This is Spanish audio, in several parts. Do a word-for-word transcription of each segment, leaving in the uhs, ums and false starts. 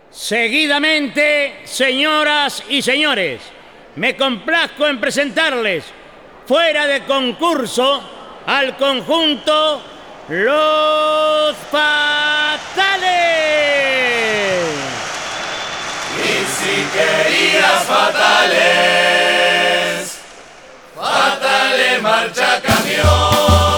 Seguidamente, señoras y señores, me complazco en presentarles, fuera de concurso, al conjunto Los Fatales. Y si querías fatales, fatales marcha camión.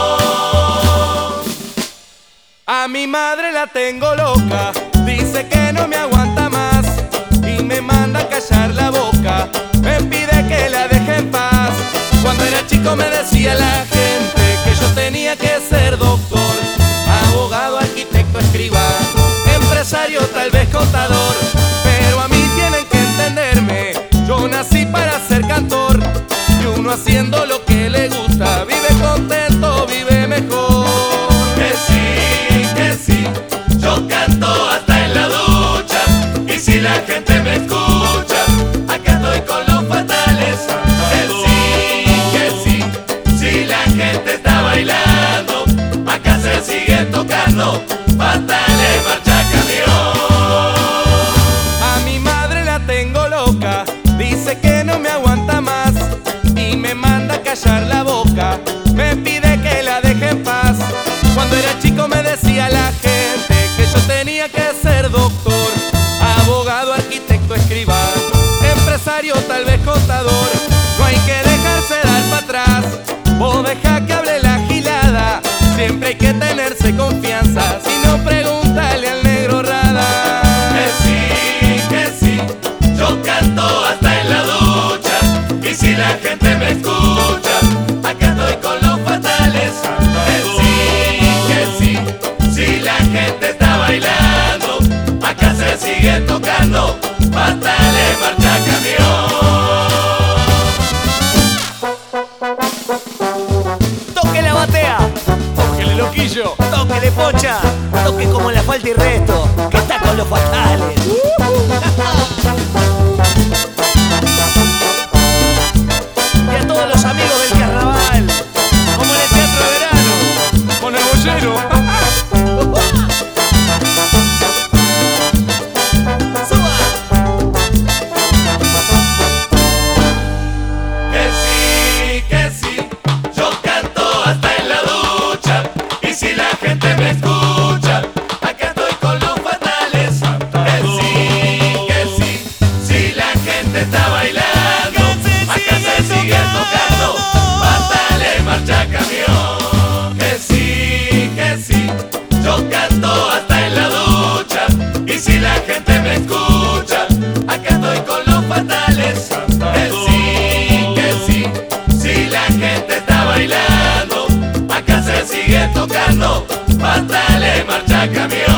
A mi madre la tengo loca, dice que no me aguanta más y me manda a callar la boca, me pide que la deje en paz. Cuando era chico me decía la gente que yo tenía que ser doctor, abogado, arquitecto, escribano, empresario, tal vez contador. Pero a mí tienen que entenderme, yo nací para ser cantor, y uno haciendo lo que le gusta vive contento, vive mejor. Que sí, que sí, yo canto hasta en la ducha, y si la gente me escucha, acá estoy con los fatales. Que sí, que sí, si la gente está bailando, acá se sigue tocando, fatales marcha camión. A mi madre la tengo loca, dice que no me aguanta más y me manda a callar la boca, me pide que la deje en paz. Cuando era chico me decía la gente que yo tenía que ser doctor, abogado, arquitecto, escribano, empresario, tal vez contador. No hay que dejarse dar para atrás, vos deja que hable la gilada, siempre hay que tenerse confianza, si no pregúntale al negro Rada. Que sí, que sí, yo canto hasta en la ducha, y si la gente me escucha, acá estoy con los fatales. Que sí, que sí, si la gente está bailando, acá se sigue tocando, fatales marcha camión. Toque la batea, tóquele loquillo, tóquele pocha, toque como la falta y resto, que está con los fatales. Y a todos los amigos del carnaval, como en el Teatro de Verano, con el bollero. ¡suba! Que sí, que sí, yo canto hasta en la ducha, y si la gente me escucha, acá estoy con los fatales. Que sí, que sí, si la gente está bailando, acá se sigue tocando, fatales marcha camión. Que sí, que sí, yo canto hasta en la ducha, y si la gente me escucha, acá estoy con los fatales. Que sí, que sí, si la gente está bailando, acá se sigue tocando, fatales marcha camión.